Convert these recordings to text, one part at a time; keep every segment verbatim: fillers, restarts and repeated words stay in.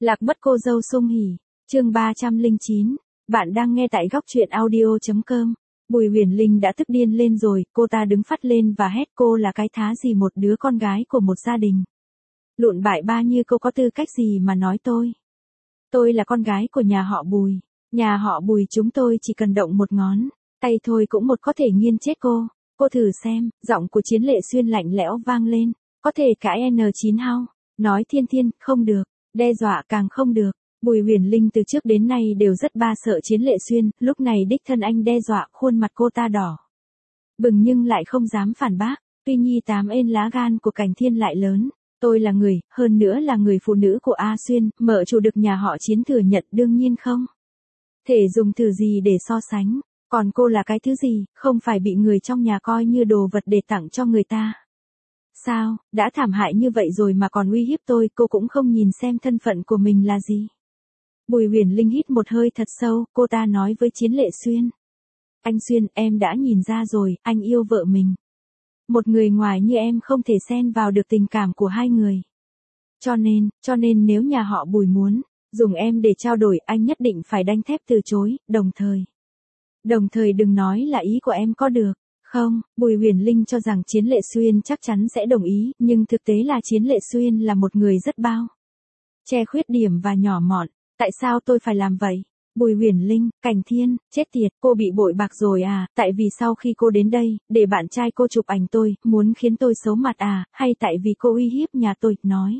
Lạc mất cô dâu Sung Hỉ, chương ba trăm lẻ chín, bạn đang nghe tại góc truyện audio chấm com. Bùi Huyền Linh đã tức điên lên rồi, cô ta đứng phắt lên và hét cô là cái thá gì một đứa con gái của một gia đình. Lụn bại ba như cô có tư cách gì mà nói tôi. Tôi là con gái của nhà họ Bùi, nhà họ Bùi chúng tôi chỉ cần động một ngón tay thôi cũng một có thể nghiền chết cô. Cô thử xem, giọng của Chiến Lệ Xuyên lạnh lẽo vang lên, có thể cãi en chín hao, nói thiên thiên, không được, đe dọa càng không được. Bùi Huyền Linh từ trước đến nay đều rất ba sợ Chiến Lệ Xuyên, lúc này đích thân anh đe dọa, khuôn mặt cô ta đỏ bừng nhưng lại không dám phản bác. Tuy nhi tám ên lá gan của Cảnh Thiên lại lớn, tôi là người, hơn nữa là người phụ nữ của A Xuyên, mợ chủ được nhà họ Chiến thừa nhận đương nhiên không thể dùng từ gì để so sánh. Còn cô là cái thứ gì, không phải bị người trong nhà coi như đồ vật để tặng cho người ta. Sao, đã thảm hại như vậy rồi mà còn uy hiếp tôi, cô cũng không nhìn xem thân phận của mình là gì. Bùi Huyền Linh hít một hơi thật sâu, cô ta nói với Chiến Lệ Xuyên. Anh Xuyên, em đã nhìn ra rồi, anh yêu vợ mình. Một người ngoài như em không thể xen vào được tình cảm của hai người. Cho nên, cho nên nếu nhà họ Bùi muốn dùng em để trao đổi, anh nhất định phải đanh thép từ chối, đồng thời. Đồng thời đừng nói là ý của em có được, không. Bùi Huyền Linh cho rằng Chiến Lệ Xuyên chắc chắn sẽ đồng ý, nhưng thực tế là Chiến Lệ Xuyên là một người rất bao che khuyết điểm và nhỏ mọn. Tại sao tôi phải làm vậy? Bùi Huyền Linh, Cảnh Thiên, chết tiệt, cô bị bội bạc rồi à, tại vì sau khi cô đến đây, để bạn trai cô chụp ảnh tôi, muốn khiến tôi xấu mặt à, hay tại vì cô uy hiếp nhà tôi, nói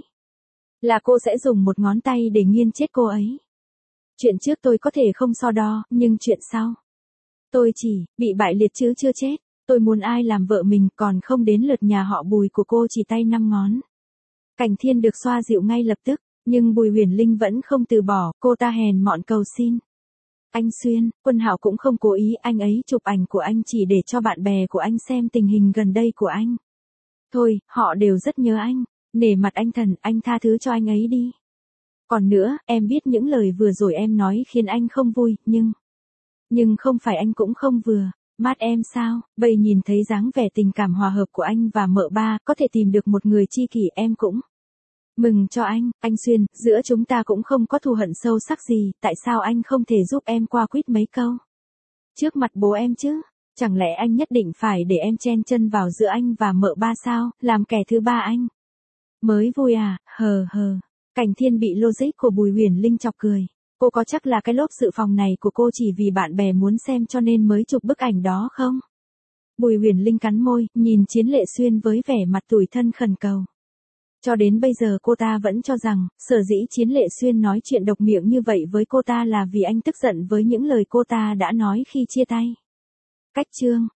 là cô sẽ dùng một ngón tay để nghiền chết cô ấy. Chuyện trước tôi có thể không so đo, nhưng chuyện sau, tôi chỉ bị bại liệt chứ chưa chết. Tôi muốn ai làm vợ mình, còn không đến lượt nhà họ Bùi của cô chỉ tay năm ngón. Cảnh Thiên được xoa dịu ngay lập tức, nhưng Bùi Huyền Linh vẫn không từ bỏ, cô ta hèn mọn cầu xin. Anh Xuyên, Quân Hạo cũng không cố ý, anh ấy chụp ảnh của anh chỉ để cho bạn bè của anh xem tình hình gần đây của anh. Thôi, họ đều rất nhớ anh, nể mặt anh thần, anh tha thứ cho anh ấy đi. Còn nữa, em biết những lời vừa rồi em nói khiến anh không vui, nhưng... Nhưng không phải anh cũng không vừa mát em sao? Bây nhìn thấy dáng vẻ tình cảm hòa hợp của anh và mợ ba, có thể tìm được một người tri kỷ, em cũng mừng cho anh. Anh Xuyên, giữa chúng ta cũng không có thù hận sâu sắc gì, tại sao anh không thể giúp em qua quýt mấy câu trước mặt bố em chứ? Chẳng lẽ anh nhất định phải để em chen chân vào giữa anh và mợ ba sao, làm kẻ thứ ba anh mới vui à? Hờ hờ. Cảnh Thiên bị logic của Bùi Huyền Linh chọc cười. Cô có chắc là cái lốp dự phòng này của cô chỉ vì bạn bè muốn xem cho nên mới chụp bức ảnh đó không? Bùi Huyền Linh cắn môi, nhìn Chiến Lệ Xuyên với vẻ mặt tủi thân khẩn cầu. Cho đến bây giờ cô ta vẫn cho rằng, sở dĩ Chiến Lệ Xuyên nói chuyện độc miệng như vậy với cô ta là vì anh tức giận với những lời cô ta đã nói khi chia tay. Cách chương,